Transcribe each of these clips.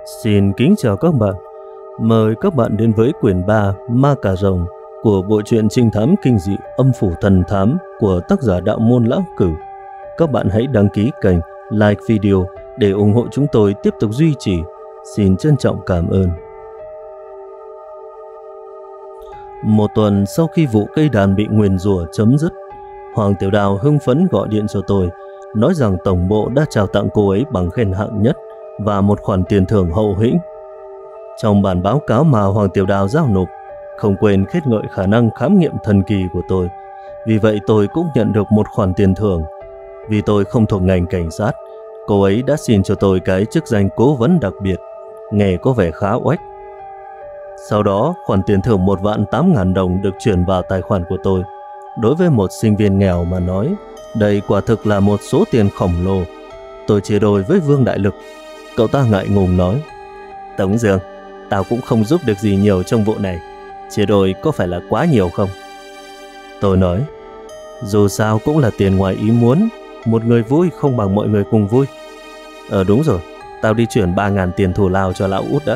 Xin kính chào các bạn. Mời các bạn đến với quyển 3 Ma Cà Rồng của bộ truyện trinh thám kinh dị Âm Phủ Thần Thám của tác giả Đạo Môn Lão Cửu. Các bạn hãy đăng ký kênh, like video để ủng hộ chúng tôi tiếp tục duy trì. Xin trân trọng cảm ơn. Một tuần sau khi vụ cây đàn bị nguyền rủa chấm dứt, Hoàng Tiểu Đào hưng phấn gọi điện cho tôi, nói rằng tổng bộ đã trao tặng cô ấy bằng khen hạng nhất và một khoản tiền thưởng hậu hĩnh. Trong bản báo cáo mà Hoàng Tiểu Đào giao nộp, không quên khen ngợi khả năng khám nghiệm thần kỳ của tôi. Vì vậy tôi cũng nhận được một khoản tiền thưởng. Vì tôi không thuộc ngành cảnh sát, cô ấy đã xin cho tôi cái chức danh cố vấn đặc biệt, nghe có vẻ khá oách. Sau đó, khoản tiền thưởng 1.800.000 đồng được chuyển vào tài khoản của tôi. Đối với một sinh viên nghèo mà nói, đây quả thực là một số tiền khổng lồ. Tôi chia đôi với Vương Đại Lực. Cậu ta ngại ngùng nói: Tống Dương, tao cũng không giúp được gì nhiều trong vụ này. Chia đôi có phải là quá nhiều không? Tôi nói: dù sao cũng là tiền ngoài ý muốn. Một người vui không bằng mọi người cùng vui. Đúng rồi, tao đi chuyển 3.000 tiền thù lao cho lão Út đã.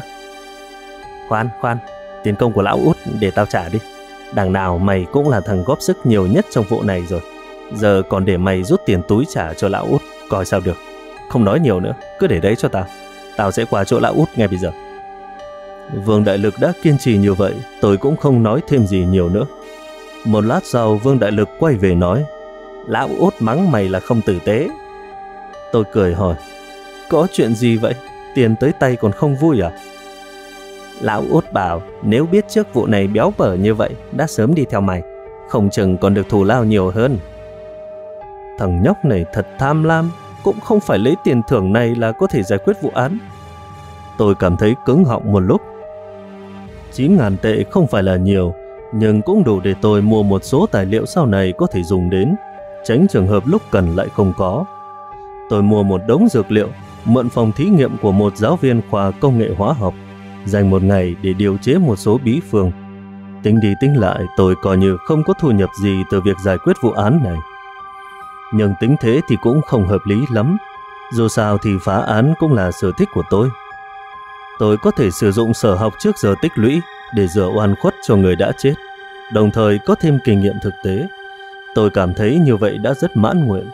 Khoan, tiền công của lão Út để tao trả đi. Đằng nào mày cũng là thằng góp sức nhiều nhất trong vụ này rồi. Giờ còn để mày rút tiền túi trả cho lão Út, coi sao được. Không nói nhiều nữa, cứ để đấy cho tao. Tao sẽ qua chỗ lão Út ngay bây giờ. Vương Đại Lực đã kiên trì như vậy, tôi cũng không nói thêm gì nhiều nữa. Một lát sau, Vương Đại Lực quay về nói: lão Út mắng mày là không tử tế. Tôi cười hỏi: có chuyện gì vậy? Tiền tới tay còn không vui à? Lão Út bảo nếu biết trước vụ này béo bở như vậy đã sớm đi theo mày, không chừng còn được thù lao nhiều hơn. Thằng nhóc này thật tham lam, cũng không phải lấy tiền thưởng này là có thể giải quyết vụ án. Tôi cảm thấy cứng họng một lúc. 9.000 tệ không phải là nhiều, nhưng cũng đủ để tôi mua một số tài liệu sau này có thể dùng đến, tránh trường hợp lúc cần lại không có. Tôi mua một đống dược liệu, mượn phòng thí nghiệm của một giáo viên khoa công nghệ hóa học, dành một ngày để điều chế một số bí phương. Tính đi tính lại, tôi coi như không có thu nhập gì từ việc giải quyết vụ án này. Nhưng tính thế thì cũng không hợp lý lắm. Dù sao thì phá án cũng là sở thích của tôi. Tôi có thể sử dụng sở học trước giờ tích lũy để rửa oan khuất cho người đã chết, đồng thời có thêm kinh nghiệm thực tế. Tôi cảm thấy như vậy đã rất mãn nguyện.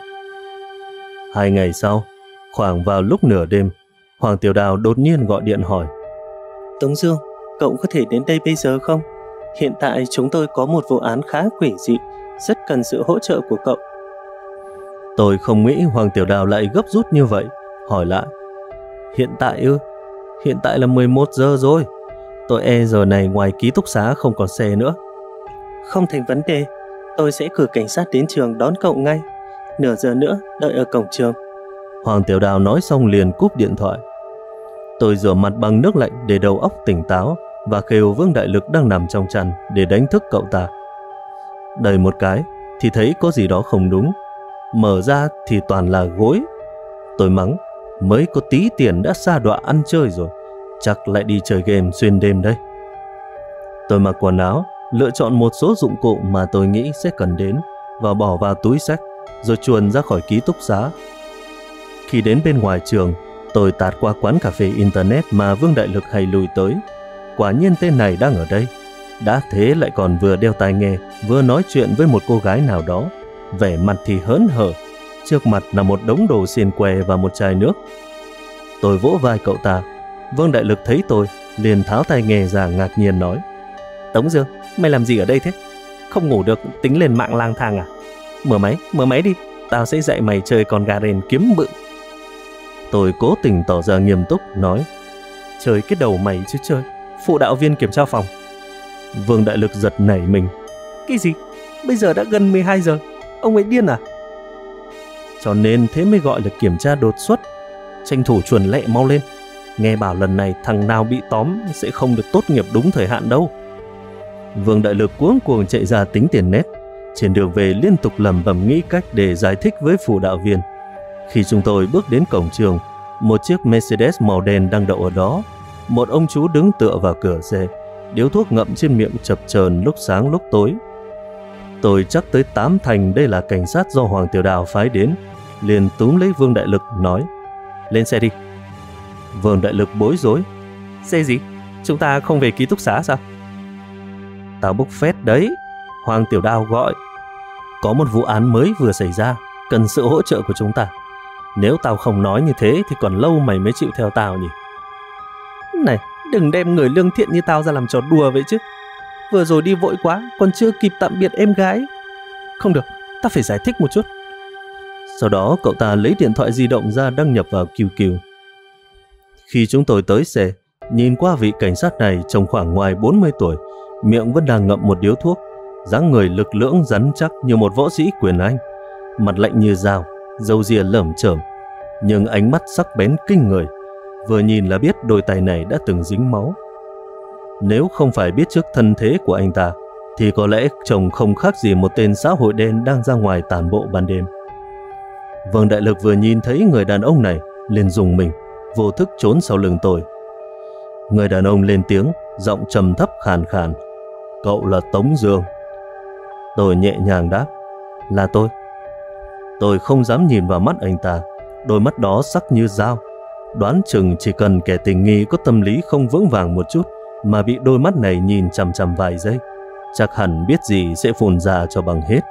2 ngày sau, khoảng vào lúc nửa đêm, Hoàng Tiểu Đào đột nhiên gọi điện hỏi: Tống Dương, cậu có thể đến đây bây giờ không? Hiện tại chúng tôi có một vụ án khá quỷ dị, rất cần sự hỗ trợ của cậu. Tôi không nghĩ Hoàng Tiểu Đào lại gấp rút như vậy, hỏi lại: hiện tại ư? Hiện tại là 11 giờ rồi. Tôi e giờ này ngoài ký túc xá không còn xe nữa. Không thành vấn đề, tôi sẽ cử cảnh sát đến trường đón cậu ngay. Nửa giờ nữa đợi ở cổng trường. Hoàng Tiểu Đào nói xong liền cúp điện thoại. Tôi rửa mặt bằng nước lạnh để đầu óc tỉnh táo và kêu Vương Đại Lực đang nằm trong chăn để đánh thức cậu ta. Đẩy một cái thì thấy có gì đó không đúng, mở ra thì toàn là gối. Tôi mắng: mới có tí tiền đã sa đọa ăn chơi rồi, chắc lại đi chơi game xuyên đêm đây. Tôi mặc quần áo, lựa chọn một số dụng cụ mà tôi nghĩ sẽ cần đến và bỏ vào túi xách, rồi chuồn ra khỏi ký túc xá. Khi đến bên ngoài trường, tôi tạt qua quán cà phê internet mà Vương Đại Lực hay lui tới. Quả nhiên tên này đang ở đây. Đã thế lại còn vừa đeo tai nghe, vừa nói chuyện với một cô gái nào đó, vẻ mặt thì hớn hở. Trước mặt là một đống đồ xiên que và một chai nước. Tôi vỗ vai cậu ta. Vương Đại Lực thấy tôi liền tháo tai nghe ra, ngạc nhiên nói: Tống Dương, mày làm gì ở đây thế? Không ngủ được tính lên mạng lang thang à? Mở máy đi, tao sẽ dạy mày chơi con gà rền kiếm bự. Tôi cố tình tỏ ra nghiêm túc nói: chơi cái đầu mày chứ chơi, phụ đạo viên kiểm tra phòng. Vương Đại Lực giật nảy mình: cái gì? Bây giờ đã gần 12 giờ, ông ấy điên à? Cho nên thế mới gọi là kiểm tra đột xuất. Tranh thủ chuẩn lẹ mau lên. Nghe bảo lần này thằng nào bị tóm sẽ không được tốt nghiệp đúng thời hạn đâu. Vương Đại Lực cuống cuồng chạy ra tính tiền nét. Trên đường về liên tục lẩm bẩm nghĩ cách để giải thích với phụ đạo viên. Khi chúng tôi bước đến cổng trường, một chiếc Mercedes màu đen đang đậu ở đó. Một ông chú đứng tựa vào cửa xe, điếu thuốc ngậm trên miệng chập chờn lúc sáng lúc tối. Tôi chắc tới 8 thành đây là cảnh sát do Hoàng Tiểu Đào phái đến, liền túm lấy Vương Đại Lực nói: lên xe đi. Vương Đại Lực bối rối. Xe gì? Chúng ta không về ký túc xá sao? Tao bốc phét đấy. Hoàng Tiểu Đao gọi. Có một vụ án mới vừa xảy ra, cần sự hỗ trợ của chúng ta. Nếu tao không nói như thế thì còn lâu mày mới chịu theo tao nhỉ? Này, đừng đem người lương thiện như tao ra làm trò đùa vậy chứ. Vừa rồi đi vội quá, còn chưa kịp tạm biệt em gái. Không được, ta phải giải thích một chút. Sau đó cậu ta lấy điện thoại di động ra đăng nhập vào QQ. Khi chúng tôi tới xe, nhìn qua vị cảnh sát này trông khoảng ngoài 40 tuổi, miệng vẫn đang ngậm một điếu thuốc, dáng người lực lưỡng rắn chắc như một võ sĩ quyền Anh, mặt lạnh như dao, râu ria lởm chởm, nhưng ánh mắt sắc bén kinh người, vừa nhìn là biết đôi tay này đã từng dính máu. Nếu không phải biết trước thân thế của anh ta, thì có lẽ trông không khác gì một tên xã hội đen đang ra ngoài tản bộ ban đêm. Vương Đại Lực vừa nhìn thấy người đàn ông này liền rùng mình, vô thức trốn sau lưng tôi. Người đàn ông lên tiếng, giọng trầm thấp khàn khàn. Cậu là Tống Dương. Tôi nhẹ nhàng đáp. Là tôi. Tôi không dám nhìn vào mắt anh ta, đôi mắt đó sắc như dao. Đoán chừng chỉ cần kẻ tình nghi có tâm lý không vững vàng một chút mà bị đôi mắt này nhìn chằm chằm vài giây, chắc hẳn biết gì sẽ phun ra cho bằng hết.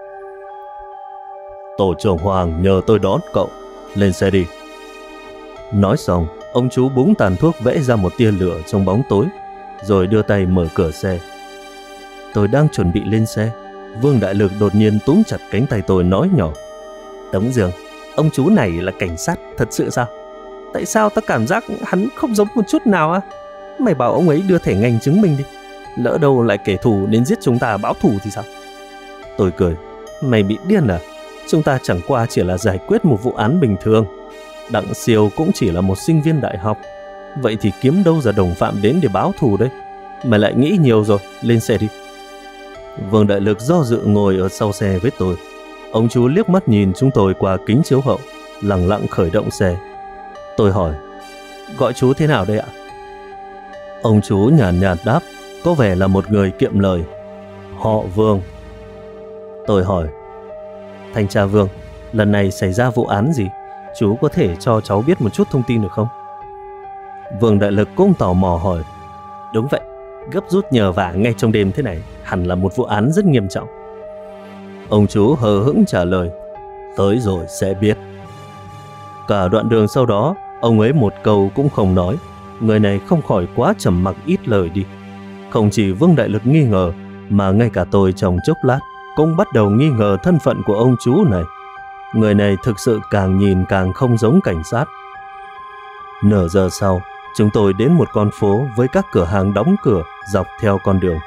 Tổ trưởng Hoàng nhờ tôi đón cậu. Lên xe đi. Nói xong, ông chú búng tàn thuốc vẽ ra một tia lửa trong bóng tối, rồi đưa tay mở cửa xe. Tôi đang chuẩn bị lên xe, Vương Đại Lực đột nhiên túm chặt cánh tay tôi nói nhỏ. Tống Dương, ông chú này là cảnh sát thật sự sao? Tại sao ta cảm giác hắn không giống một chút nào á? Mày bảo ông ấy đưa thẻ ngành chứng minh đi. Lỡ đâu lại kẻ thù đến giết chúng ta báo thù thì sao? Tôi cười. Mày bị điên à? Chúng ta chẳng qua chỉ là giải quyết một vụ án bình thường. Đặng Siêu cũng chỉ là một sinh viên đại học. Vậy thì kiếm đâu ra đồng phạm đến để báo thù đấy? Mày lại nghĩ nhiều rồi, lên xe đi. Vương Đại Lực do dự ngồi ở sau xe với tôi. Ông chú liếc mắt nhìn chúng tôi qua kính chiếu hậu, lặng lặng khởi động xe. Tôi hỏi, gọi chú thế nào đây ạ? Ông chú nhàn nhạt đáp, có vẻ là một người kiệm lời. Họ Vương. Tôi hỏi, thanh tra Vương, lần này xảy ra vụ án gì? Chú có thể cho cháu biết một chút thông tin được không? Vương Đại Lực cũng tò mò hỏi. Đúng vậy, gấp rút nhờ vả ngay trong đêm thế này hẳn là một vụ án rất nghiêm trọng. Ông chú hờ hững trả lời, tới rồi sẽ biết. Cả đoạn đường sau đó, ông ấy một câu cũng không nói. Người này không khỏi quá trầm mặc ít lời đi. Không chỉ Vương Đại Lực nghi ngờ, mà ngay cả tôi trong chốc lát cũng bắt đầu nghi ngờ thân phận của ông chú này. Người này thực sự càng nhìn càng không giống cảnh sát. Nửa giờ sau, chúng tôi đến một con phố với các cửa hàng đóng cửa dọc theo con đường.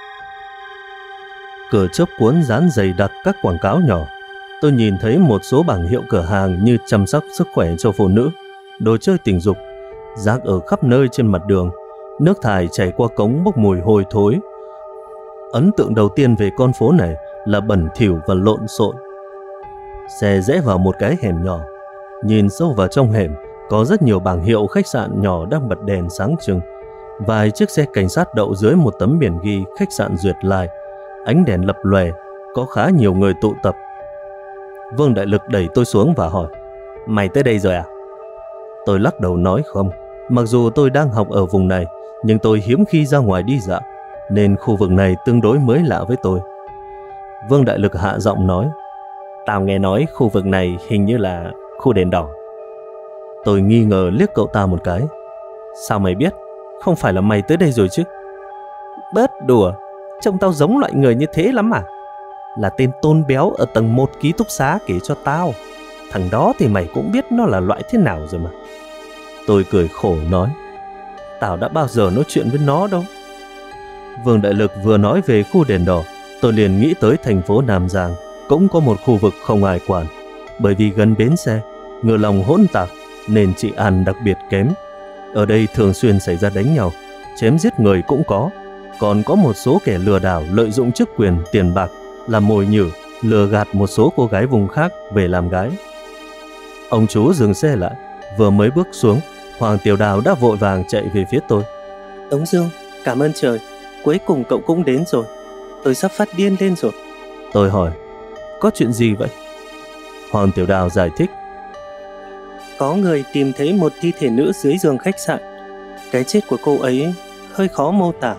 Cửa chớp cuốn dán dày đặc các quảng cáo nhỏ. Tôi nhìn thấy một số bảng hiệu cửa hàng như chăm sóc sức khỏe cho phụ nữ, đồ chơi tình dục, rác ở khắp nơi trên mặt đường, nước thải chảy qua cống bốc mùi hôi thối. Ấn tượng đầu tiên về con phố này là bẩn thỉu và lộn xộn. Xe rẽ vào một cái hẻm nhỏ. Nhìn sâu vào trong hẻm, có rất nhiều bảng hiệu khách sạn nhỏ đang bật đèn sáng trưng. Vài chiếc xe cảnh sát đậu dưới một tấm biển ghi khách sạn Duyệt Lai. Ánh đèn lập lòe, có khá nhiều người tụ tập. Vương Đại Lực đẩy tôi xuống và hỏi, mày tới đây rồi à? Tôi lắc đầu nói không. Mặc dù tôi đang học ở vùng này, nhưng tôi hiếm khi ra ngoài đi dạo, nên khu vực này tương đối mới lạ với tôi. Vương Đại Lực hạ giọng nói, tao nghe nói khu vực này hình như là khu đèn đỏ. Tôi nghi ngờ liếc cậu ta một cái. Sao mày biết? Không phải là mày tới đây rồi chứ? Bớt đùa, trông tao giống loại người như thế lắm à? Là tên Tôn Béo ở tầng 1 ký túc xá kể cho tao. Thằng đó thì mày cũng biết nó là loại thế nào rồi mà. Tôi cười khổ nói, tao đã bao giờ nói chuyện với nó đâu. Vương Đại Lực vừa nói về khu đèn đỏ, tôi liền nghĩ tới thành phố Nam Giang cũng có một khu vực không ai quản. Bởi vì gần bến xe, ngựa lòng hỗn tạp nên trị an đặc biệt kém. Ở đây thường xuyên xảy ra đánh nhau, chém giết người cũng có. Còn có một số kẻ lừa đảo lợi dụng chức quyền, tiền bạc làm mồi nhử, lừa gạt một số cô gái vùng khác về làm gái. Ông chú dừng xe lại, vừa mới bước xuống, Hoàng Tiểu Đào đã vội vàng chạy về phía tôi. Tống Dương, cảm ơn trời, cuối cùng cậu cũng đến rồi. Tôi sắp phát điên lên rồi. Tôi hỏi, có chuyện gì vậy? Hoàng Tiểu Đào giải thích, Có người tìm thấy một thi thể nữ dưới giường khách sạn. Cái chết của cô ấy hơi khó mô tả.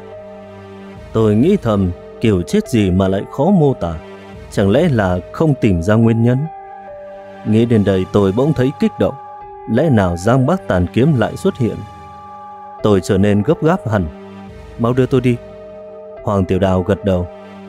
Tôi nghĩ thầm, kiểu chết gì mà lại khó mô tả? Chẳng lẽ là không tìm ra nguyên nhân? Nghĩ đến đây tôi bỗng thấy kích động. Lẽ nào Giang Bắc Tàn Kiếm lại xuất hiện? Tôi trở nên gấp gáp hẳn. Mau đưa tôi đi. Hoàng Tiểu Đào gật đầu.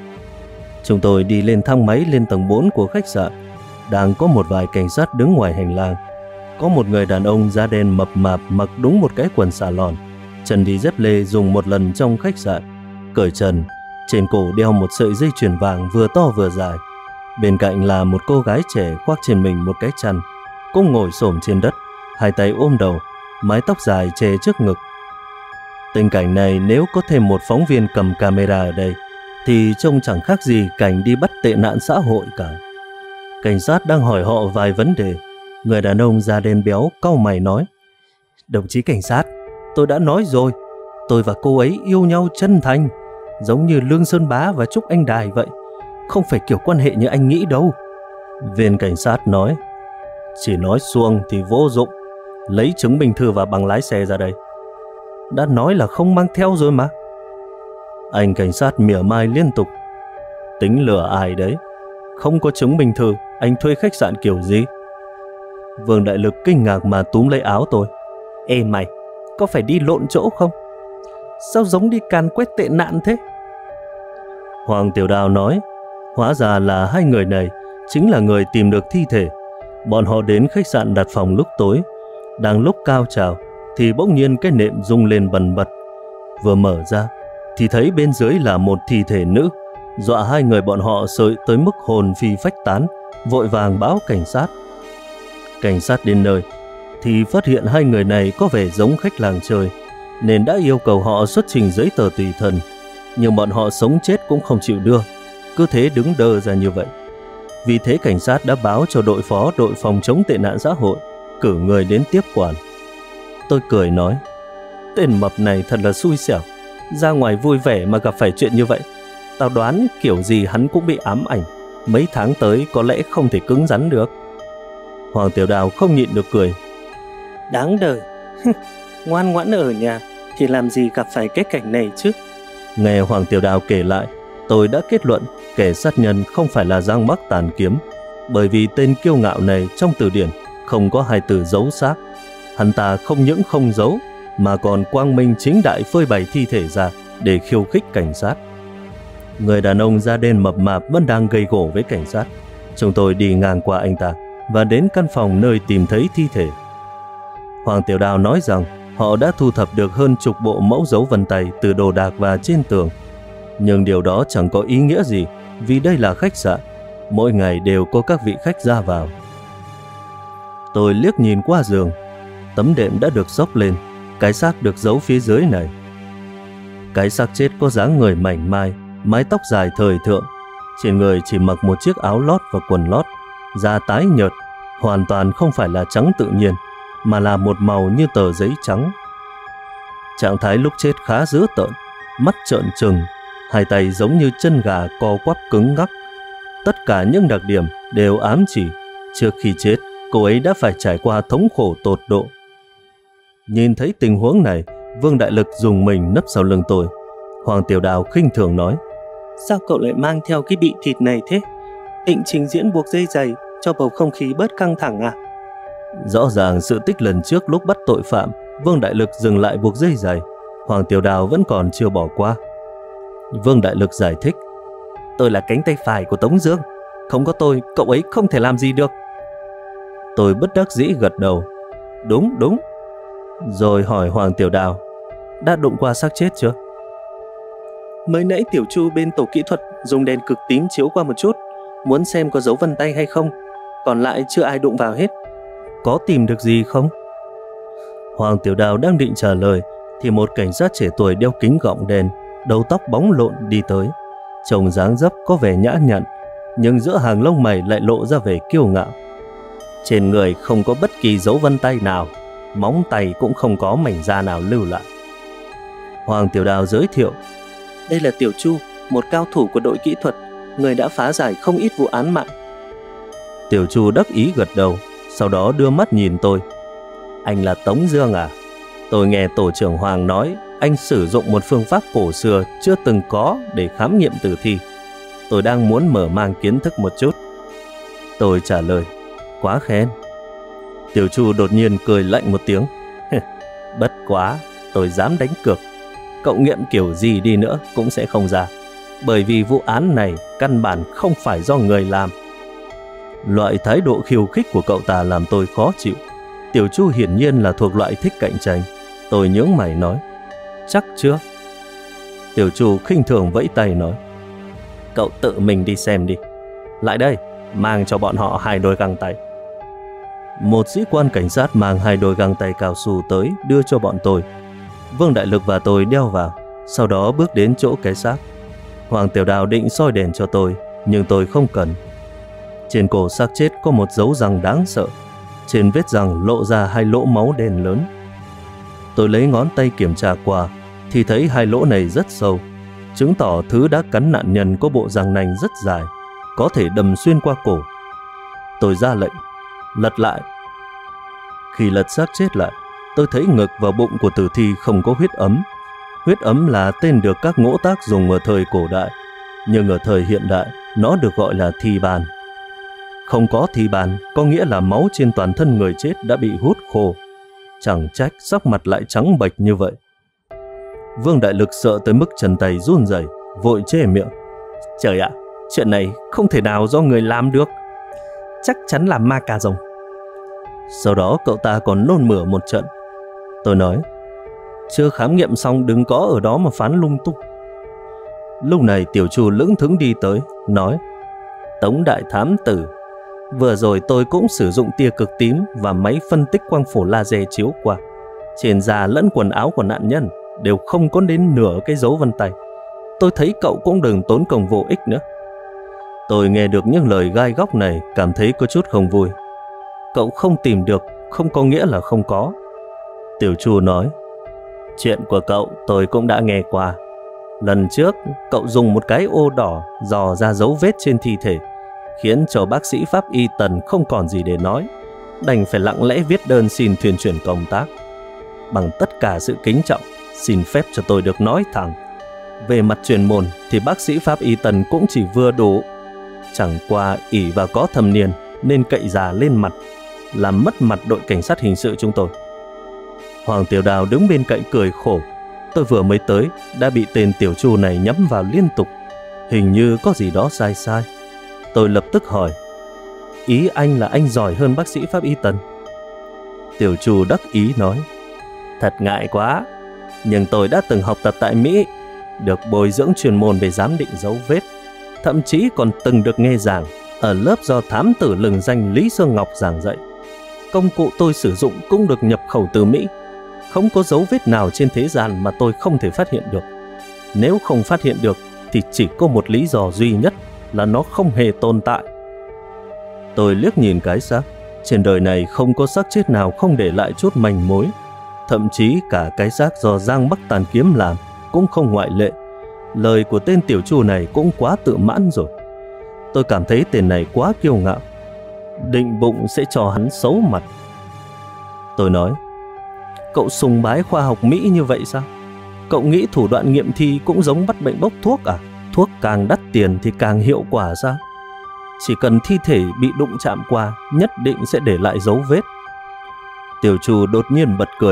Chúng tôi đi lên thang máy lên tầng 4 của khách sạn. Đang có một vài cảnh sát đứng ngoài hành lang. Có một người đàn ông da đen mập mạp mặc đúng một cái quần xà lòn, chân đi dép lê dùng một lần trong khách sạn, cởi trần, trên cổ đeo một sợi dây chuyền vàng vừa to vừa dài. Bên cạnh là một cô gái trẻ khoác trên mình một cái chăn, cũng ngồi xổm trên đất, hai tay ôm đầu, mái tóc dài che trước ngực. Tình cảnh này nếu có thêm một phóng viên cầm camera ở đây thì trông chẳng khác gì cảnh đi bắt tệ nạn xã hội cả. Cảnh sát đang hỏi họ vài vấn đề. Người đàn ông da đen béo cau mày nói: Đồng chí cảnh sát, tôi đã nói rồi, tôi và cô ấy yêu nhau chân thành, giống như Lương Sơn Bá và Trúc Anh Đài vậy, không phải kiểu quan hệ như anh nghĩ đâu. Viên cảnh sát nói: Chỉ nói suông thì vô dụng, lấy chứng minh thư và bằng lái xe ra đây. Đã nói là không mang theo rồi mà. Anh cảnh sát mỉa mai liên tục: Tính lừa ai đấy? Không có chứng minh thư, anh thuê khách sạn kiểu gì? Vương Đại Lực kinh ngạc mà túm lấy áo tôi: Ê mày, có phải đi lộn chỗ không? Sao giống đi càn quét tệ nạn thế? Hoàng Tiểu Đào nói: Hóa ra là hai người này chính là người tìm được thi thể. Bọn họ đến khách sạn đặt phòng lúc tối. Đang lúc cao trào thì bỗng nhiên cái nệm rung lên bần bật. Vừa mở ra thì thấy bên dưới là một thi thể nữ, dọa hai người bọn họ sợ tới mức hồn phi phách tán, vội vàng báo cảnh sát. Cảnh sát đến nơi thì phát hiện hai người này có vẻ giống khách làng chơi, nên đã yêu cầu họ xuất trình giấy tờ tùy thân. Nhưng bọn họ sống chết cũng không chịu đưa, cứ thế đứng đơ ra như vậy. Vì thế cảnh sát đã báo cho đội phó đội phòng chống tệ nạn xã hội cử người đến tiếp quản. Tôi cười nói: Tên mập này thật là xui xẻo, ra ngoài vui vẻ mà gặp phải chuyện như vậy. Tao đoán kiểu gì hắn cũng bị ám ảnh, mấy tháng tới có lẽ không thể cứng rắn được. Hoàng Tiểu Đào không nhịn được cười: Đáng đời. Ngoan ngoãn ở nhà thì làm gì gặp phải cái cảnh này chứ. Nghe Hoàng Tiểu Đào kể lại, tôi đã kết luận kẻ sát nhân không phải là Giang Bắc Tàn Kiếm, bởi vì tên kiêu ngạo này trong từ điển không có hai từ giấu xác. Hắn ta không những không giấu mà còn quang minh chính đại phơi bày thi thể ra để khiêu khích cảnh sát. Người đàn ông da đen mập mạp vẫn đang gây gổ với cảnh sát. Chúng tôi đi ngang qua anh ta và đến căn phòng nơi tìm thấy thi thể. Hoàng Tiểu Đào nói rằng họ đã thu thập được hơn chục bộ mẫu dấu vân tay từ đồ đạc và trên tường. Nhưng điều đó chẳng có ý nghĩa gì, vì đây là khách sạn, mỗi ngày đều có các vị khách ra vào. Tôi liếc nhìn qua giường, tấm đệm đã được xốc lên, cái xác được giấu phía dưới này. Cái xác chết có dáng người mảnh mai, mái tóc dài thời thượng, trên người chỉ mặc một chiếc áo lót và quần lót, da tái nhợt, hoàn toàn không phải là trắng tự nhiên, mà là một màu như tờ giấy trắng. Trạng thái lúc chết khá dữ tợn, mắt trợn trừng, hai tay giống như chân gà co quắp cứng ngắc. Tất cả những đặc điểm đều ám chỉ trước khi chết cô ấy đã phải trải qua thống khổ tột độ. Nhìn thấy tình huống này, Vương Đại Lực dùng mình nấp sau lưng tôi. Hoàng Tiểu Đào khinh thường nói: Sao cậu lại mang theo cái bị thịt này thế? Định trình diễn buộc dây giày cho bầu không khí bớt căng thẳng à? Rõ ràng sự tích lần trước lúc bắt tội phạm, Vương Đại Lực dừng lại buộc dây giày, Hoàng Tiểu Đào vẫn còn chưa bỏ qua. Vương Đại Lực giải thích: Tôi là cánh tay phải của Tống Dương, không có tôi cậu ấy không thể làm gì được. Tôi bất đắc dĩ gật đầu: Đúng đúng. Rồi hỏi Hoàng Tiểu Đào: Đã đụng qua xác chết chưa? Mới nãy Tiểu Chu bên tổ kỹ thuật dùng đèn cực tím chiếu qua một chút, muốn xem có dấu vân tay hay không. Còn lại chưa ai đụng vào hết. Có tìm được gì không? Hoàng Tiểu Đào đang định trả lời thì một cảnh sát trẻ tuổi đeo kính gọng đen, đầu tóc bóng lộn đi tới. Trông dáng dấp có vẻ nhã nhặn, nhưng giữa hàng lông mày lại lộ ra vẻ kiêu ngạo. Trên người không có bất kỳ dấu vân tay nào, móng tay cũng không có mảnh da nào lưu lại. Hoàng Tiểu Đào giới thiệu: Đây là Tiểu Chu, một cao thủ của đội kỹ thuật, người đã phá giải không ít vụ án mạng. Tiểu Chu đắc ý gật đầu, sau đó đưa mắt nhìn tôi, Anh là Tống Dương à? Tôi nghe tổ trưởng Hoàng nói anh sử dụng một phương pháp cổ xưa chưa từng có để khám nghiệm tử thi. Tôi đang muốn mở mang kiến thức một chút. Tôi trả lời. Quá khen. Tiểu Chu đột nhiên cười lạnh một tiếng. Bất quá, tôi dám đánh cược, cậu nghiệm kiểu gì đi nữa cũng sẽ không ra, bởi vì vụ án này căn bản không phải do người làm. Loại thái độ khiêu khích của cậu ta làm tôi khó chịu. Tiểu Chu hiển nhiên là thuộc loại thích cạnh tranh. Tôi nhướng mày nói. Chắc chưa? Tiểu Chu khinh thường vẫy tay nói. Cậu tự mình đi xem đi. Lại đây, mang cho bọn họ 2 đôi găng tay. Một sĩ quan cảnh sát mang 2 đôi găng tay cao su tới đưa cho bọn tôi. Vương Đại Lực và tôi đeo vào, sau đó bước đến chỗ cái xác. Hoàng Tiểu Đào định soi đèn cho tôi, nhưng tôi không cần. Trên cổ xác chết có một dấu răng đáng sợ. Trên vết răng lộ ra 2 lỗ máu đen lớn. Tôi lấy ngón tay kiểm tra qua thì thấy 2 lỗ này rất sâu, chứng tỏ thứ đã cắn nạn nhân có bộ răng nanh rất dài, có thể đâm xuyên qua cổ. Tôi ra lệnh, lật lại. Khi lật xác chết lại, tôi thấy ngực và bụng của tử thi không có huyết ấm. Huyết ấm là tên được các ngỗ tác dùng ở thời cổ đại, nhưng ở thời hiện đại nó được gọi là thi ban. Không có thi ban có nghĩa là máu trên toàn thân người chết đã bị hút khô. Chẳng trách sắc mặt lại trắng bệch như vậy. Vương Đại Lực sợ tới mức chân tay run rẩy, vội chê miệng. Trời ạ, chuyện này không thể nào do người làm được. Chắc chắn là ma cà rồng. Sau đó cậu ta còn nôn mửa một trận. Tôi nói, chưa khám nghiệm xong đừng có ở đó mà phán lung tung. Lúc này Tiểu Chu lững thững đi tới, nói, Tống đại thám tử, vừa rồi tôi cũng sử dụng tia cực tím và máy phân tích quang phổ laser chiếu qua. Trên da lẫn quần áo của nạn nhân đều không có đến nửa cái dấu vân tay. Tôi thấy cậu cũng đừng tốn công vô ích nữa. Tôi nghe được những lời gai góc này cảm thấy có chút không vui. Cậu không tìm được không có nghĩa là không có. Tiểu Chu nói, chuyện của cậu tôi cũng đã nghe qua. Lần trước cậu dùng một cái ô đỏ dò ra dấu vết trên thi thể, khiến cho bác sĩ pháp y Tần không còn gì để nói, đành phải lặng lẽ viết đơn xin thuyền chuyển công tác. Bằng tất cả sự kính trọng, xin phép cho tôi được nói thẳng, về mặt chuyên môn thì bác sĩ pháp y Tần cũng chỉ vừa đủ. Chẳng qua ỷ và có thâm niên nên cậy già lên mặt, làm mất mặt đội cảnh sát hình sự chúng tôi. Hoàng Tiểu Đào đứng bên cạnh cười khổ. Tôi vừa mới tới đã bị tên Tiểu Chu này nhắm vào liên tục, hình như có gì đó sai sai. Tôi lập tức hỏi, ý anh là anh giỏi hơn bác sĩ pháp y Tần? Tiểu Chu đắc ý nói, thật ngại quá, nhưng tôi đã từng học tập tại Mỹ, được bồi dưỡng chuyên môn về giám định dấu vết, thậm chí còn từng được nghe giảng ở lớp do thám tử lừng danh Lý Sương Ngọc giảng dạy. Công cụ tôi sử dụng cũng được nhập khẩu từ Mỹ. Không có dấu vết nào trên thế gian mà tôi không thể phát hiện được. Nếu không phát hiện được thì chỉ có một lý do duy nhất là nó không hề tồn tại. Tôi liếc nhìn cái xác. Trên đời này không có xác chết nào không để lại chút manh mối. Thậm chí cả cái xác do Giang Bắc Tàn Kiếm làm cũng không ngoại lệ. Lời của tên Tiểu Chu này cũng quá tự mãn rồi. Tôi cảm thấy tên này quá kiêu ngạo, định bụng sẽ cho hắn xấu mặt. Tôi nói, cậu sùng bái khoa học Mỹ như vậy sao? Cậu nghĩ thủ đoạn nghiệm thi cũng giống bắt bệnh bốc thuốc à? Thuốc càng đắt tiền thì càng hiệu quả sao? Chỉ cần thi thể bị đụng chạm qua, nhất định sẽ để lại dấu vết. Tiểu Chu đột nhiên bật cười.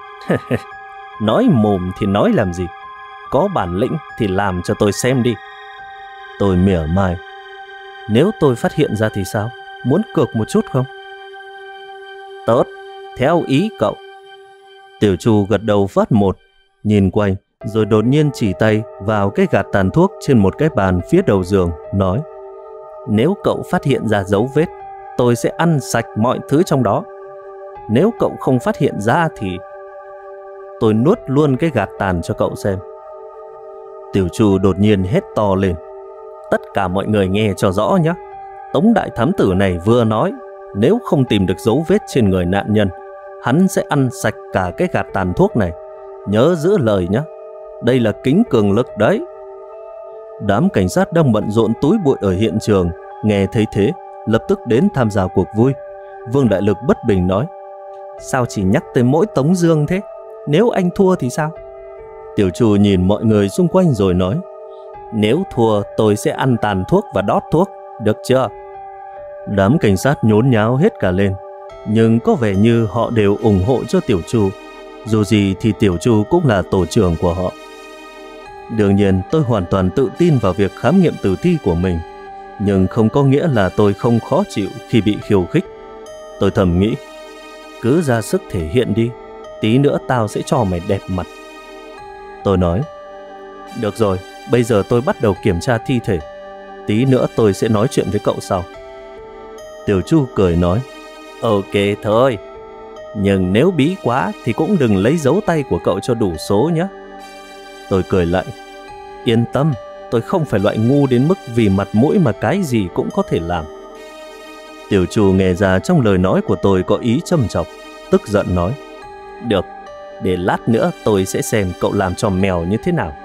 Nói mồm thì nói làm gì? Có bản lĩnh thì làm cho tôi xem đi. Tôi mỉa mai. Nếu tôi phát hiện ra thì sao? Muốn cược một chút không? Tốt, theo ý cậu. Tiểu Chu gật đầu phát một, nhìn quanh, rồi đột nhiên chỉ tay vào cái gạt tàn thuốc trên một cái bàn phía đầu giường, nói, nếu cậu phát hiện ra dấu vết, tôi sẽ ăn sạch mọi thứ trong đó. Nếu cậu không phát hiện ra thì tôi nuốt luôn cái gạt tàn cho cậu xem. Tiểu Chu đột nhiên hét to lên. Tất cả mọi người nghe cho rõ nhé. Tống đại thám tử này vừa nói, nếu không tìm được dấu vết trên người nạn nhân, hắn sẽ ăn sạch cả cái gạt tàn thuốc này. Nhớ giữ lời nhé. Đây là kính cường lực đấy. Đám cảnh sát đang bận rộn túi bụi ở hiện trường, nghe thấy thế, lập tức đến tham gia cuộc vui. Vương Đại Lực bất bình nói, Sao chỉ nhắc tới mỗi Tống Dương thế? Nếu anh thua thì sao? Tiểu Chu nhìn mọi người xung quanh rồi nói: Nếu thua tôi sẽ ăn tàn thuốc và đót thuốc, được chưa? Đám cảnh sát nhốn nháo hết cả lên, nhưng có vẻ như họ đều ủng hộ cho Tiểu Chu. Dù gì thì Tiểu Chu cũng là tổ trưởng của họ. Đương nhiên tôi hoàn toàn tự tin vào việc khám nghiệm tử thi của mình, nhưng không có nghĩa là tôi không khó chịu khi bị khiêu khích. Tôi thầm nghĩ, cứ ra sức thể hiện đi, tí nữa tao sẽ cho mày đẹp mặt. Tôi nói: Được rồi, bây giờ tôi bắt đầu kiểm tra thi thể, tí nữa tôi sẽ nói chuyện với cậu sau. Tiểu Chu cười nói: Ok thôi, nhưng nếu bí quá thì cũng đừng lấy dấu tay của cậu cho đủ số nhé. Tôi cười lạnh: Yên tâm, tôi không phải loại ngu đến mức vì mặt mũi mà cái gì cũng có thể làm. Tiểu Chu nghe ra trong lời nói của tôi có ý châm chọc, tức giận nói: Được, để lát nữa tôi sẽ xem cậu làm trò mèo như thế nào.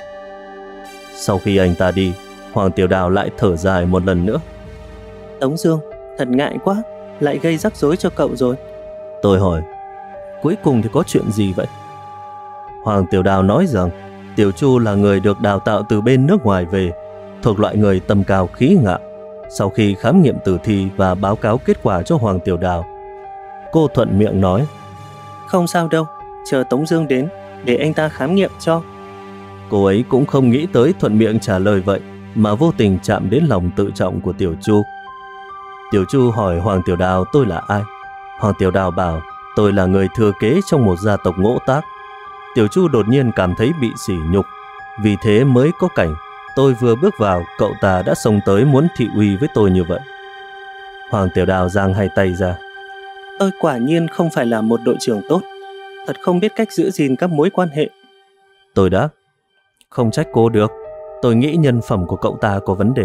Sau khi anh ta đi, Hoàng Tiểu Đào lại thở dài một lần nữa. Tống Dương, thật ngại quá, lại gây rắc rối cho cậu rồi. Tôi hỏi: Cuối cùng thì có chuyện gì vậy? Hoàng Tiểu Đào nói rằng Tiểu Chu là người được đào tạo từ bên nước ngoài về, thuộc loại người tầm cao khí ngạo. Sau khi khám nghiệm tử thi và báo cáo kết quả cho Hoàng Tiểu Đào, cô thuận miệng nói: Không sao đâu, chờ Tống Dương đến để anh ta khám nghiệm cho. Cô ấy cũng không nghĩ tới thuận miệng trả lời vậy mà vô tình chạm đến lòng tự trọng của Tiểu Chu. Tiểu Chu hỏi Hoàng Tiểu Đào tôi là ai. Hoàng Tiểu Đào bảo tôi là người thừa kế trong một gia tộc ngỗ tác. Tiểu Chu đột nhiên cảm thấy bị sỉ nhục, vì thế mới có cảnh tôi vừa bước vào, cậu ta đã xông tới muốn thị uy với tôi như vậy. Hoàng Tiểu Đào giang hai tay ra: Tôi quả nhiên không phải là một đội trưởng tốt, thật không biết cách giữ gìn các mối quan hệ. Tôi đáp: Không trách cô được, tôi nghĩ nhân phẩm của cậu ta có vấn đề.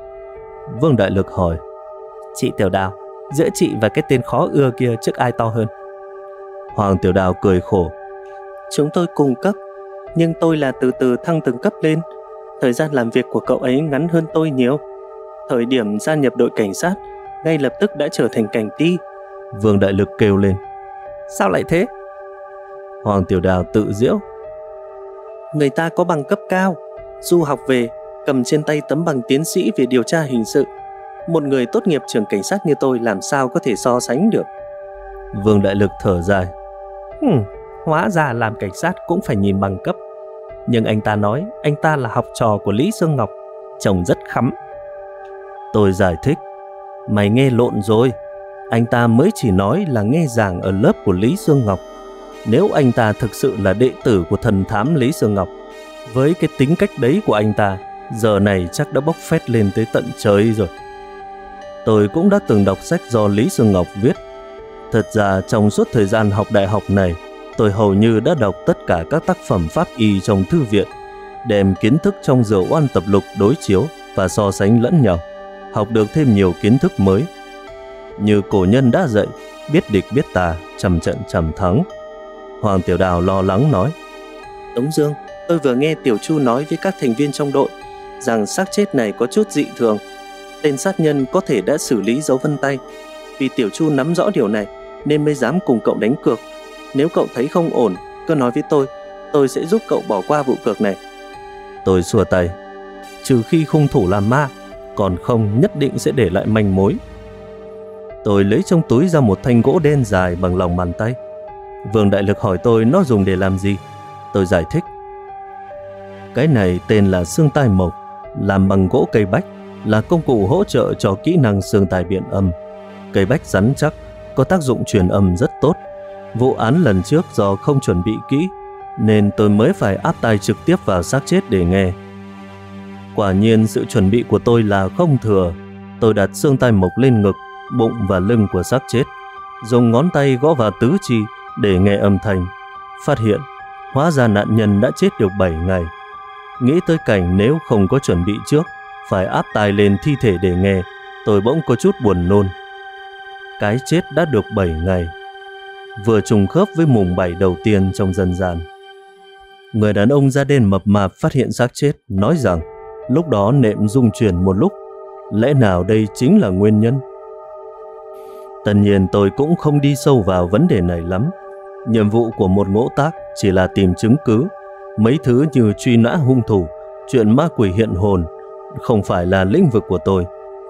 Vương Đại Lực hỏi: Chị Tiểu Đào, giữa chị và cái tên khó ưa kia trước ai to hơn? Hoàng Tiểu Đào cười khổ: Chúng tôi cùng cấp, nhưng tôi là từ từ thăng từng cấp lên. Thời gian làm việc của cậu ấy ngắn hơn tôi nhiều. Thời điểm gia nhập đội cảnh sát, ngay lập tức đã trở thành cảnh ti. Vương Đại Lực kêu lên: Sao lại thế? Hoàng Tiểu Đào tự giễu: Người ta có bằng cấp cao, du học về, cầm trên tay tấm bằng tiến sĩ về điều tra hình sự. Một người tốt nghiệp trường cảnh sát như tôi làm sao có thể so sánh được. Vương Đại Lực thở dài: Hóa ra làm cảnh sát cũng phải nhìn bằng cấp. Nhưng anh ta nói anh ta là học trò của Lý Sương Ngọc, trông rất khắm. Tôi giải thích: Mày nghe lộn rồi, anh ta mới chỉ nói là nghe giảng ở lớp của Lý Sương Ngọc. Nếu anh ta thực sự là đệ tử của thần thám Lý Sương Ngọc, với cái tính cách đấy của anh ta, giờ này chắc đã bốc phét lên tới tận trời rồi. Tôi cũng đã từng đọc sách do Lý Sương Ngọc viết. Thật ra trong suốt thời gian học đại học này, tôi hầu như đã đọc tất cả các tác phẩm pháp y trong thư viện, đem kiến thức trong Dược Oan Tập Lục đối chiếu và so sánh lẫn nhau, học được thêm nhiều kiến thức mới. Như cổ nhân đã dạy, biết địch biết tà, trăm trận trăm thắng. Hoàng Tiểu Đào lo lắng nói: Tống Dương, tôi vừa nghe Tiểu Chu nói với các thành viên trong đội rằng xác chết này có chút dị thường. Tên sát nhân có thể đã xử lý dấu vân tay. Vì Tiểu Chu nắm rõ điều này nên mới dám cùng cậu đánh cược. Nếu cậu thấy không ổn, cứ nói với tôi sẽ giúp cậu bỏ qua vụ cược này. Tôi xua tay: Trừ khi hung thủ là ma, còn không nhất định sẽ để lại manh mối. Tôi lấy trong túi ra một thanh gỗ đen dài bằng lòng bàn tay. Vương Đại Lực hỏi tôi nó dùng để làm gì. Tôi giải thích: Cái này tên là xương tai mộc, làm bằng gỗ cây bách, là công cụ hỗ trợ cho kỹ năng xương tai biện âm. Cây bách rắn chắc, có tác dụng truyền âm rất tốt. Vụ án lần trước do không chuẩn bị kỹ, nên tôi mới phải áp tai trực tiếp vào xác chết để nghe. Quả nhiên sự chuẩn bị của tôi là không thừa. Tôi đặt xương tai mộc lên ngực, bụng và lưng của xác chết, dùng ngón tay gõ vào tứ chi để nghe âm thanh. Phát hiện, hóa ra nạn nhân đã chết được 7 ngày. Nghĩ tới cảnh nếu không có chuẩn bị trước, phải áp tai lên thi thể để nghe, tôi bỗng có chút buồn nôn. Cái chết đã được 7 ngày, vừa trùng khớp với mùng 7 đầu tiên trong dân gian. Người đàn ông da đen mập mạp phát hiện xác chết, nói rằng lúc đó nệm rung chuyển một lúc. Lẽ nào đây chính là nguyên nhân? Tất nhiên tôi cũng không đi sâu vào vấn đề này lắm. Nhiệm vụ của một ngỗ tác chỉ là tìm chứng cứ. Mấy thứ như truy nã hung thủ, chuyện ma quỷ hiện hồn không phải là lĩnh vực của tôi.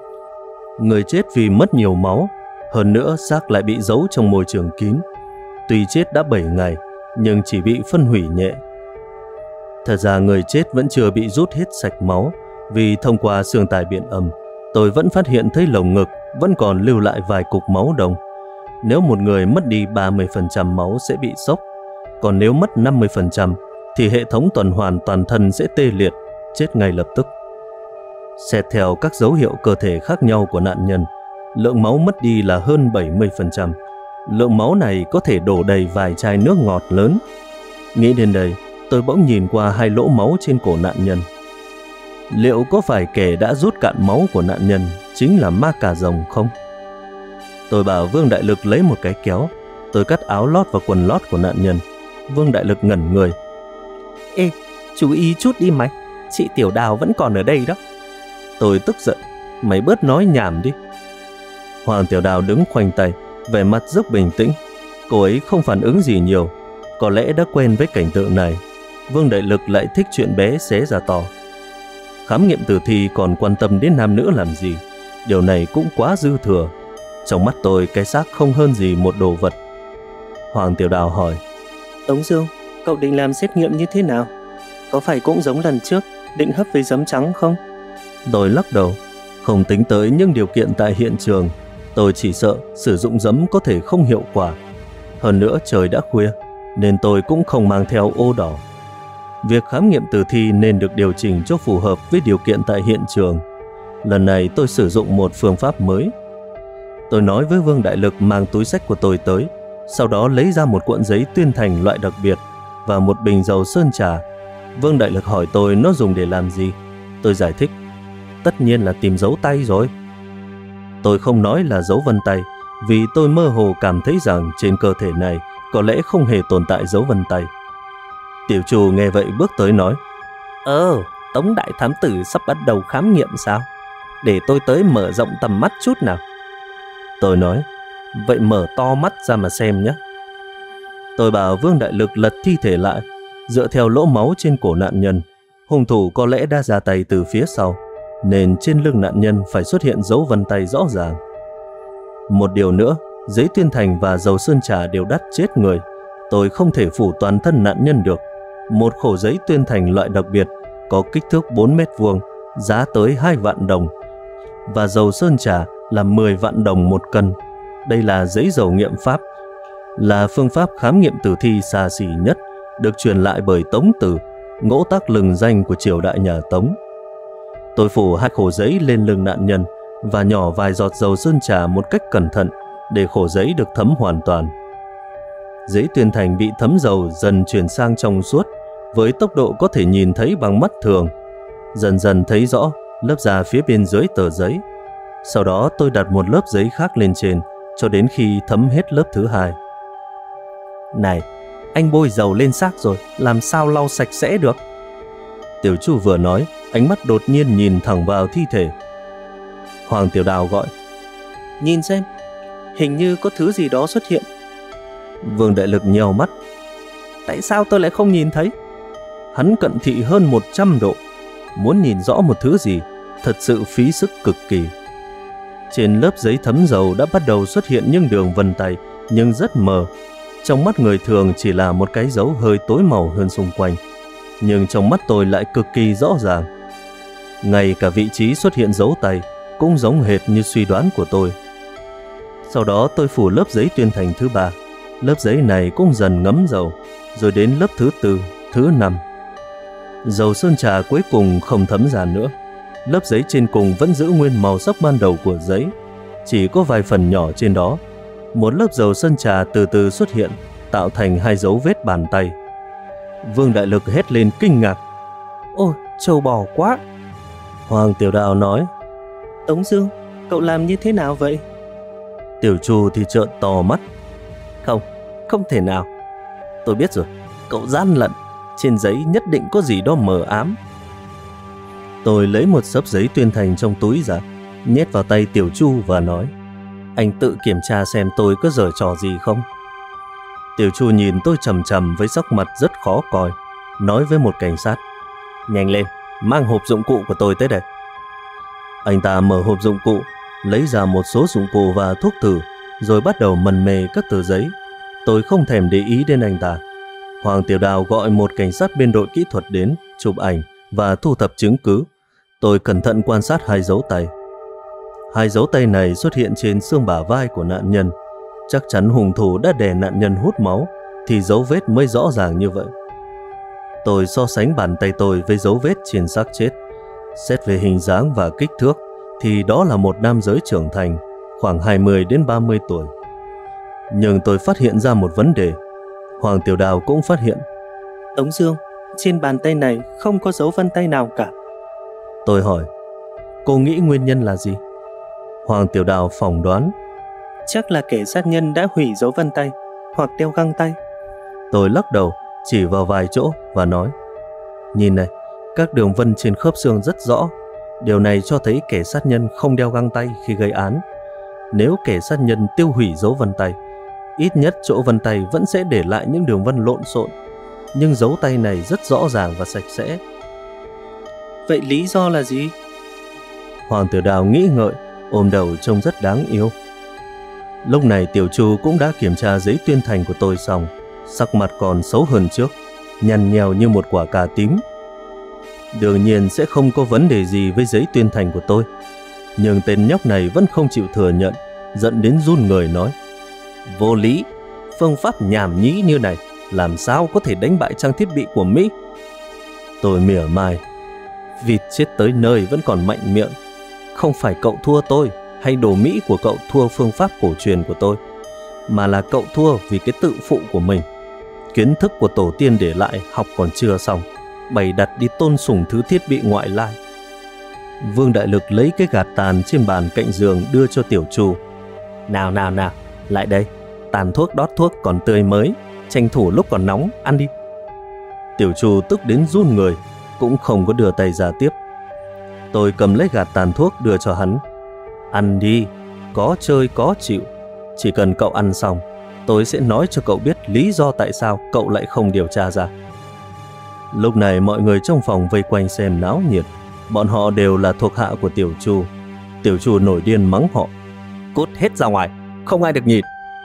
Người chết vì mất nhiều máu, hơn nữa xác lại bị giấu trong môi trường kín. Tuy chết đã 7 ngày, nhưng chỉ bị phân hủy nhẹ. Thật ra người chết vẫn chưa bị rút hết sạch máu, vì thông qua xương tài biện âm, tôi vẫn phát hiện thấy lồng ngực vẫn còn lưu lại vài cục máu đồng. Nếu một người mất đi 30% máu sẽ bị sốc, còn nếu mất 50% thì hệ thống tuần hoàn toàn thân sẽ tê liệt, chết ngay lập tức. Xét theo các dấu hiệu cơ thể khác nhau của nạn nhân, lượng máu mất đi là hơn 70%. Lượng máu này có thể đổ đầy vài chai nước ngọt lớn. Nghĩ đến đây, tôi bỗng nhìn qua 2 lỗ máu trên cổ nạn nhân. Liệu có phải kẻ đã rút cạn máu của nạn nhân chính là ma cà rồng không? Tôi bảo Vương Đại Lực lấy một cái kéo. Tôi cắt áo lót và quần lót của nạn nhân. Vương Đại Lực ngẩn người. Ê, chú ý chút đi mày, chị Tiểu Đào vẫn còn ở đây đó. Tôi tức giận. Mày bớt nói nhảm đi. Hoàng Tiểu Đào đứng khoanh tay, vẻ mặt rất bình tĩnh. Cô ấy không phản ứng gì nhiều, có lẽ đã quen với cảnh tượng này. Vương Đại Lực lại thích chuyện bé xé ra to. Khám nghiệm tử thi còn quan tâm đến nam nữ làm gì? Điều này cũng quá dư thừa. Trong mắt tôi, cái xác không hơn gì một đồ vật. Hoàng Tiểu Đào hỏi. Tống Dương, cậu định làm xét nghiệm như thế nào? Có phải cũng giống lần trước, định hấp với giấm trắng không? Tôi lắc đầu. Không tính tới những điều kiện tại hiện trường, tôi chỉ sợ sử dụng giấm có thể không hiệu quả. Hơn nữa trời đã khuya, nên tôi cũng không mang theo ô đỏ. Việc khám nghiệm tử thi nên được điều chỉnh cho phù hợp với điều kiện tại hiện trường. Lần này tôi sử dụng một phương pháp mới. Tôi nói với Vương Đại Lực mang túi xách của tôi tới, sau đó lấy ra một cuộn giấy tuyên thành loại đặc biệt và một bình dầu sơn trà. Vương Đại Lực hỏi tôi nó dùng để làm gì. Tôi giải thích. Tất nhiên là tìm dấu tay rồi. Tôi không nói là dấu vân tay, vì tôi mơ hồ cảm thấy rằng trên cơ thể này có lẽ không hề tồn tại dấu vân tay. Tiểu Chu nghe vậy bước tới nói. Tống đại thám tử sắp bắt đầu khám nghiệm sao? Để tôi tới mở rộng tầm mắt chút nào. Tôi nói. Vậy mở to mắt ra mà xem nhé. Tôi bảo Vương Đại Lực lật thi thể lại. Dựa theo lỗ máu trên cổ nạn nhân, hung thủ có lẽ đã ra tay từ phía sau, nên trên lưng nạn nhân phải xuất hiện dấu vân tay rõ ràng. Một điều nữa, giấy tuyên thành và dầu sơn trà đều đắt chết người. Tôi không thể phủ toàn thân nạn nhân được. Một khổ giấy tuyên thành loại đặc biệt có kích thước 4 mét vuông, giá tới 2 vạn đồng, và dầu sơn trà là 10 vạn đồng một cân. Đây là giấy dầu nghiệm pháp, là phương pháp khám nghiệm tử thi xa xỉ nhất, được truyền lại bởi Tống Tử, ngỗ tác lừng danh của triều đại nhà Tống. Tôi phủ 2 khổ giấy lên lưng nạn nhân và nhỏ vài giọt dầu sơn trà một cách cẩn thận để khổ giấy được thấm hoàn toàn. Giấy tuyên thành bị thấm dầu dần chuyển sang trong suốt với tốc độ có thể nhìn thấy bằng mắt thường. Dần dần thấy rõ lớp da phía bên dưới tờ giấy. Sau đó tôi đặt một lớp giấy khác lên trên cho đến khi thấm hết lớp thứ 2. Này, anh bôi dầu lên xác rồi, làm sao lau sạch sẽ được? Tiểu Chu vừa nói, ánh mắt đột nhiên nhìn thẳng vào thi thể. Hoàng Tiểu Đào gọi. Nhìn xem, hình như có thứ gì đó xuất hiện. Vương Đại Lực nheo mắt. Tại sao tôi lại không nhìn thấy? Hắn cận thị hơn 100 độ. Muốn nhìn rõ một thứ gì, thật sự phí sức cực kỳ. Trên lớp giấy thấm dầu đã bắt đầu xuất hiện những đường vân tay, nhưng rất mờ. Trong mắt người thường chỉ là một cái dấu hơi tối màu hơn xung quanh, nhưng trong mắt tôi lại cực kỳ rõ ràng. Ngay cả vị trí xuất hiện dấu tay cũng giống hệt như suy đoán của tôi. Sau đó tôi phủ lớp giấy tuyên thành thứ 3. Lớp giấy này cũng dần ngấm dầu, rồi đến lớp thứ 4, thứ 5. Dầu sơn trà cuối cùng không thấm ra nữa. Lớp giấy trên cùng vẫn giữ nguyên màu sắc ban đầu của giấy, chỉ có vài phần nhỏ trên đó. Một lớp dầu sơn trà từ từ xuất hiện, tạo thành 2 dấu vết bàn tay. Vương Đại Lực hét lên kinh ngạc. Ôi, trâu bò quá! Hoàng Tiểu Đào nói. Tống Dương, cậu làm như thế nào vậy? Tiểu Chu thì trợn to mắt. Không thể nào. Tôi biết rồi, cậu gian lận. Trên giấy nhất định có gì đó mờ ám. Tôi lấy một xấp giấy tuyên thành trong túi ra, nhét vào tay Tiểu Chu và nói. Anh tự kiểm tra xem tôi có giở trò gì không. Tiểu Chu nhìn tôi chằm chằm với sắc mặt rất khó coi, nói với một cảnh sát: Nhanh lên, mang hộp dụng cụ của tôi tới đây. Anh ta mở hộp dụng cụ, lấy ra một số dụng cụ và thuốc thử, rồi bắt đầu mần mê các tờ giấy. Tôi không thèm để ý đến anh ta. Hoàng Tiểu Đào gọi một cảnh sát bên đội kỹ thuật đến chụp ảnh và thu thập chứng cứ. Tôi cẩn thận quan sát hai dấu tay. Hai dấu tay này xuất hiện trên xương bả vai của nạn nhân. Chắc chắn hung thủ đã đè nạn nhân hút máu thì dấu vết mới rõ ràng như vậy. Tôi so sánh bàn tay tôi với dấu vết trên xác chết. Xét về hình dáng và kích thước thì đó là một nam giới trưởng thành, khoảng 20 đến 30 tuổi. Nhưng tôi phát hiện ra một vấn đề. Hoàng Tiểu Đào cũng phát hiện. Tống Dương, trên bàn tay này không có dấu vân tay nào cả. Tôi hỏi, cô nghĩ nguyên nhân là gì? Hoàng Tiểu Đào phỏng đoán, chắc là kẻ sát nhân đã hủy dấu vân tay hoặc đeo găng tay. Tôi lắc đầu, chỉ vào vài chỗ và nói, nhìn này, các đường vân trên khớp xương rất rõ. Điều này cho thấy kẻ sát nhân không đeo găng tay khi gây án. Nếu kẻ sát nhân tiêu hủy dấu vân tay, ít nhất chỗ vân tay vẫn sẽ để lại những đường vân lộn xộn, nhưng dấu tay này rất rõ ràng và sạch sẽ. Vậy lý do là gì? Hoàng Tiểu Đào nghĩ ngợi, ôm đầu trông rất đáng yêu. Lúc này Tiểu Chu cũng đã kiểm tra giấy tuyên thành của tôi xong, sắc mặt còn xấu hơn trước, nhăn nhèo như một quả cà tím. Đương nhiên sẽ không có vấn đề gì với giấy tuyên thành của tôi, nhưng tên nhóc này vẫn không chịu thừa nhận, giận đến run người nói, vô lý, phương pháp nhảm nhí như này làm sao có thể đánh bại trang thiết bị của Mỹ? Tôi mỉa mai, vịt chết tới nơi vẫn còn mạnh miệng. Không phải cậu thua tôi hay đồ Mỹ của cậu thua phương pháp cổ truyền của tôi, mà là cậu thua vì cái tự phụ của mình. Kiến thức của tổ tiên để lại học còn chưa xong, bày đặt đi tôn sùng thứ thiết bị ngoại lai. Vương Đại Lực lấy cái gạt tàn trên bàn cạnh giường đưa cho Tiểu Chu. Nào, lại đây, tàn thuốc đót thuốc còn tươi mới, tranh thủ lúc còn nóng, ăn đi. Tiểu Chu tức đến run người, cũng không có đưa tay ra tiếp. Tôi cầm lấy gạt tàn thuốc đưa cho hắn. Ăn đi, có chơi có chịu. Chỉ cần cậu ăn xong, tôi sẽ nói cho cậu biết lý do tại sao cậu lại không điều tra ra. Lúc này mọi người trong phòng vây quanh xem náo nhiệt. Bọn họ đều là thuộc hạ của Tiểu Chu. Tiểu Chu nổi điên mắng họ, cút hết ra ngoài, không ai được nhìn.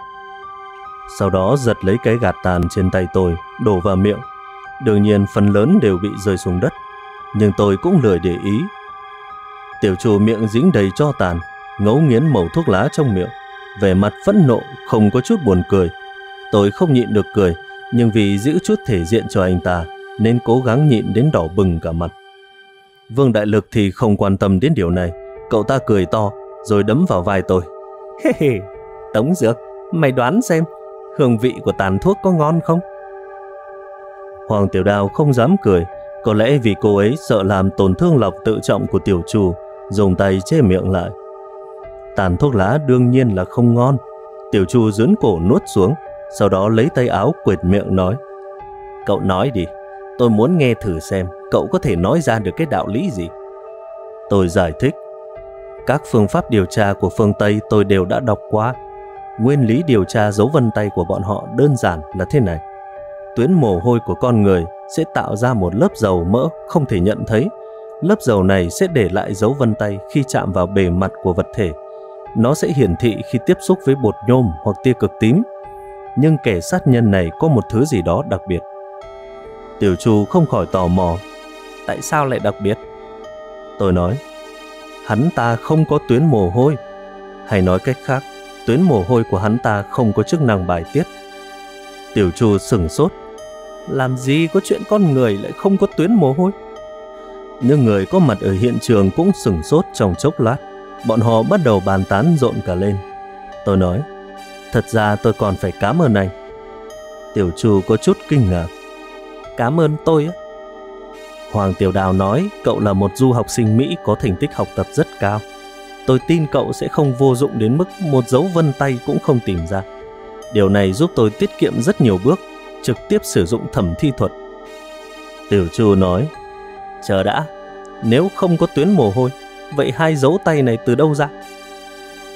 Sau đó giật lấy cái gạt tàn trên tay tôi, đổ vào miệng. Đương nhiên phần lớn đều bị rơi xuống đất, nhưng tôi cũng lười để ý. Tiểu Chu miệng dính đầy tro tàn, ngấu nghiến mẩu thuốc lá trong miệng, vẻ mặt phẫn nộ, không có chút buồn cười. Tôi không nhịn được cười, nhưng vì giữ chút thể diện cho anh ta nên cố gắng nhịn đến đỏ bừng cả mặt. Vương Đại Lực thì không quan tâm đến điều này. Cậu ta cười to rồi đấm vào vai tôi. Tống Dược, mày đoán xem hương vị của tàn thuốc có ngon không? Hoàng Tiểu Đào không dám cười, có lẽ vì cô ấy sợ làm tổn thương lòng tự trọng của Tiểu Chu, dùng tay che miệng lại. Tàn thuốc lá đương nhiên là không ngon. Tiểu Chu dướn cổ nuốt xuống, sau đó lấy tay áo quệt miệng nói, cậu nói đi, tôi muốn nghe thử xem cậu có thể nói ra được cái đạo lý gì. Tôi giải thích, các phương pháp điều tra của phương Tây tôi đều đã đọc qua. Nguyên lý điều tra dấu vân tay của bọn họ đơn giản là thế này. Tuyến mồ hôi của con người sẽ tạo ra một lớp dầu mỡ không thể nhận thấy. Lớp dầu này sẽ để lại dấu vân tay khi chạm vào bề mặt của vật thể. Nó sẽ hiển thị khi tiếp xúc với bột nhôm hoặc tia cực tím. Nhưng kẻ sát nhân này có một thứ gì đó đặc biệt. Tiểu Chu không khỏi tò mò, tại sao lại đặc biệt? Tôi nói, hắn ta không có tuyến mồ hôi. Hay nói cách khác, tuyến mồ hôi của hắn ta không có chức năng bài tiết. Tiểu Chu sửng sốt, làm gì có chuyện con người lại không có tuyến mồ hôi? Nhưng người có mặt ở hiện trường cũng sửng sốt trong chốc lát. Bọn họ bắt đầu bàn tán rộn cả lên. Tôi nói, thật ra tôi còn phải cảm ơn anh. Tiểu Chu có chút kinh ngạc, cảm ơn tôi á? Hoàng Tiểu Đào nói cậu là một du học sinh Mỹ có thành tích học tập rất cao. Tôi tin cậu sẽ không vô dụng đến mức một dấu vân tay cũng không tìm ra. Điều này giúp tôi tiết kiệm rất nhiều bước, trực tiếp sử dụng thẩm thi thuật. Tiểu Chu nói, chờ đã, nếu không có tuyến mồ hôi, vậy hai dấu tay này từ đâu ra?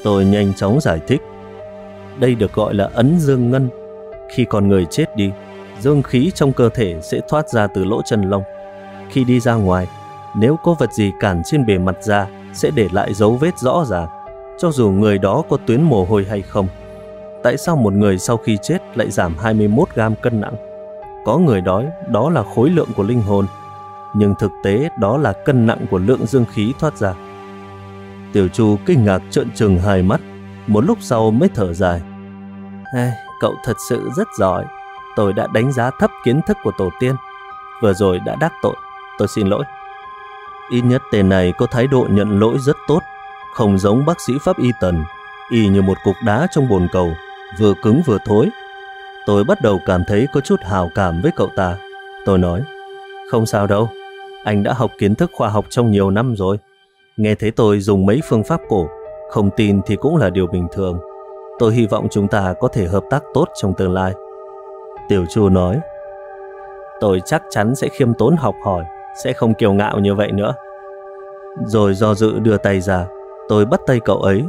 Tôi nhanh chóng giải thích. Đây được gọi là ấn dương ngân. Khi con người chết đi, dương khí trong cơ thể sẽ thoát ra từ lỗ chân lông. Khi đi ra ngoài, nếu có vật gì cản trên bề mặt da sẽ để lại dấu vết rõ ràng, cho dù người đó có tuyến mồ hôi hay không. Tại sao một người sau khi chết lại giảm 21 gam cân nặng? Có người nói đó là khối lượng của linh hồn, nhưng thực tế đó là cân nặng của lượng dương khí thoát ra. Tiểu Chu kinh ngạc trợn trừng hai mắt, một lúc sau mới thở dài. Cậu thật sự rất giỏi. Tôi đã đánh giá thấp kiến thức của tổ tiên. Vừa rồi đã đắc tội, tôi xin lỗi. Ít nhất tên này có thái độ nhận lỗi rất tốt, không giống bác sĩ pháp y Tần, y như một cục đá trong bồn cầu, vừa cứng vừa thối. Tôi bắt đầu cảm thấy có chút hào cảm với cậu ta. Tôi nói, không sao đâu, anh đã học kiến thức khoa học trong nhiều năm rồi. Nghe thấy tôi dùng mấy phương pháp cổ, không tin thì cũng là điều bình thường. Tôi hy vọng chúng ta có thể hợp tác tốt trong tương lai. Tiểu Chu nói, tôi chắc chắn sẽ khiêm tốn học hỏi, sẽ không kiêu ngạo như vậy nữa. Rồi do dự đưa tay ra, tôi bắt tay cậu ấy.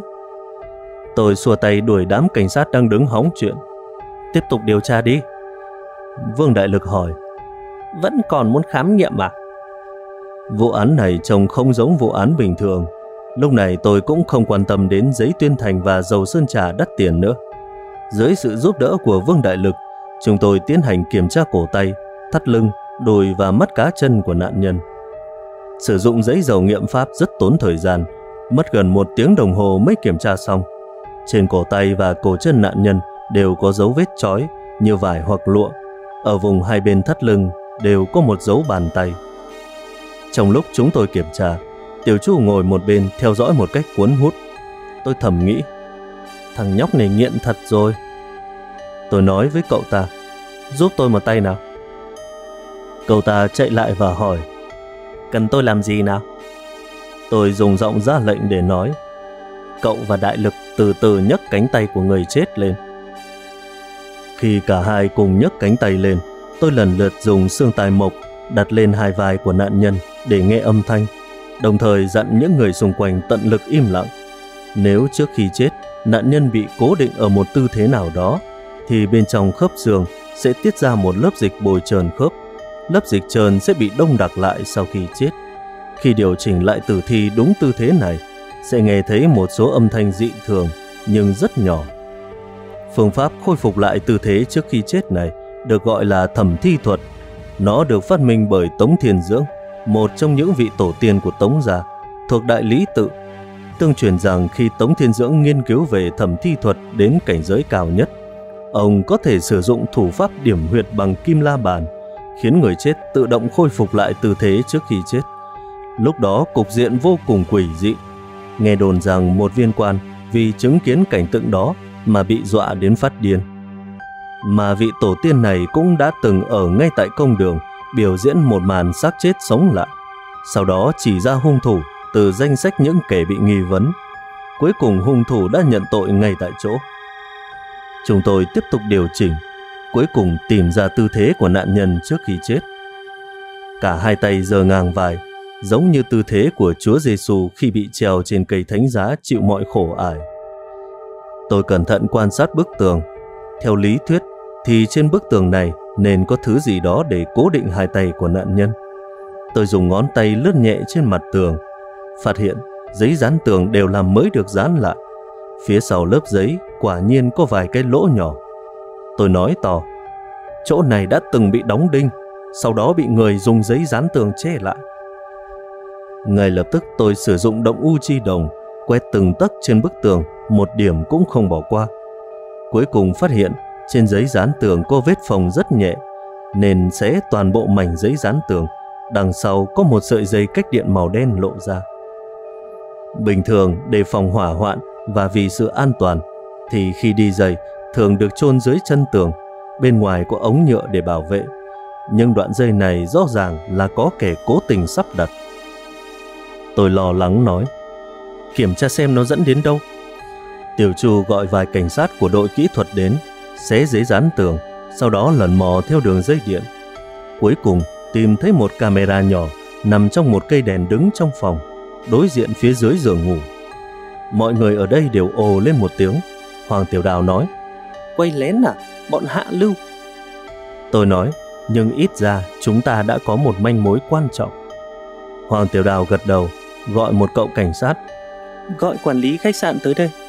Tôi xua tay đuổi đám cảnh sát đang đứng hóng chuyện. Tiếp tục điều tra đi. Vương Đại Lực hỏi, vẫn còn muốn khám nghiệm à? Vụ án này trông không giống vụ án bình thường. Lúc này tôi cũng không quan tâm đến giấy tuyên thành và dầu sơn trà đắt tiền nữa. Dưới sự giúp đỡ của Vương Đại Lực, chúng tôi tiến hành kiểm tra cổ tay, thắt lưng, đùi và mắt cá chân của nạn nhân. Sử dụng giấy dầu nghiệm pháp rất tốn thời gian, mất gần 1 tiếng đồng hồ mới kiểm tra xong. Trên cổ tay và cổ chân nạn nhân đều có dấu vết chói như vải hoặc lụa. Ở vùng hai bên thắt lưng đều có một dấu bàn tay. Trong lúc chúng tôi kiểm tra, Tiểu Chu ngồi một bên theo dõi một cách cuốn hút. Tôi thầm nghĩ, thằng nhóc này nghiện thật rồi. Tôi nói với cậu ta, giúp tôi một tay nào. Cậu ta chạy lại và hỏi, cần tôi làm gì nào? Tôi dùng giọng ra lệnh để nói, cậu và Đại Lực từ từ nhấc cánh tay của người chết lên. Khi cả hai cùng nhấc cánh tay lên, tôi lần lượt dùng xương tai mộc đặt lên hai vai của nạn nhân để nghe âm thanh, đồng thời dặn những người xung quanh tận lực im lặng. Nếu trước khi chết, nạn nhân bị cố định ở một tư thế nào đó, thì bên trong khớp xương sẽ tiết ra một lớp dịch bồi trơn khớp. Lớp dịch trơn sẽ bị đông đặc lại sau khi chết. Khi điều chỉnh lại tử thi đúng tư thế này, sẽ nghe thấy một số âm thanh dị thường nhưng rất nhỏ. Phương pháp khôi phục lại tư thế trước khi chết này được gọi là thẩm thi thuật. Nó được phát minh bởi Tống Thiên Dưỡng, một trong những vị tổ tiên của Tống gia, thuộc Đại Lý Tự. Tương truyền rằng khi Tống Thiên Dưỡng nghiên cứu về thẩm thi thuật đến cảnh giới cao nhất, ông có thể sử dụng thủ pháp điểm huyệt bằng kim la bàn, khiến người chết tự động khôi phục lại tư thế trước khi chết. Lúc đó cục diện vô cùng quỷ dị. Nghe đồn rằng một viên quan vì chứng kiến cảnh tượng đó mà bị dọa đến phát điên. Mà vị tổ tiên này cũng đã từng ở ngay tại công đường biểu diễn một màn xác chết sống lại, sau đó chỉ ra hung thủ từ danh sách những kẻ bị nghi vấn. Cuối cùng hung thủ đã nhận tội ngay tại chỗ. Chúng tôi tiếp tục điều chỉnh, cuối cùng tìm ra tư thế của nạn nhân trước khi chết. Cả hai tay giơ ngang vai, giống như tư thế của Chúa Giêsu khi bị treo trên cây thánh giá chịu mọi khổ ải. Tôi cẩn thận quan sát bức tường. Theo lý thuyết thì trên bức tường này nên có thứ gì đó để cố định hai tay của nạn nhân. Tôi dùng ngón tay lướt nhẹ trên mặt tường, phát hiện giấy dán tường đều làm mới được dán lại. Phía sau lớp giấy quả nhiên có vài cái lỗ nhỏ. Tôi nói to, chỗ này đã từng bị đóng đinh, sau đó bị người dùng giấy dán tường che lại. Ngay lập tức tôi sử dụng động u chi đồng, quét từng tấc trên bức tường, một điểm cũng không bỏ qua. Cuối cùng phát hiện trên giấy dán tường có vết phồng rất nhẹ, nên xé toàn bộ mảnh giấy dán tường. Đằng sau có một sợi dây cách điện màu đen lộ ra. Bình thường để phòng hỏa hoạn và vì sự an toàn, thì khi đi giày thường được chôn dưới chân tường, bên ngoài có ống nhựa để bảo vệ. Nhưng đoạn dây này rõ ràng là có kẻ cố tình sắp đặt. Tôi lo lắng nói, kiểm tra xem nó dẫn đến đâu. Tiểu Chu gọi vài cảnh sát của đội kỹ thuật đến, xé giấy dán tường, sau đó lần mò theo đường dây điện. Cuối cùng tìm thấy một camera nhỏ nằm trong một cây đèn đứng trong phòng, đối diện phía dưới giường ngủ. Mọi người ở đây đều ồ lên một tiếng. Hoàng Tiểu Đào nói: Quay lén à? Bọn hạ lưu. Tôi nói: nhưng ít ra chúng ta đã có một manh mối quan trọng. Hoàng Tiểu Đào gật đầu, gọi một cậu cảnh sát: Gọi quản lý khách sạn tới đây.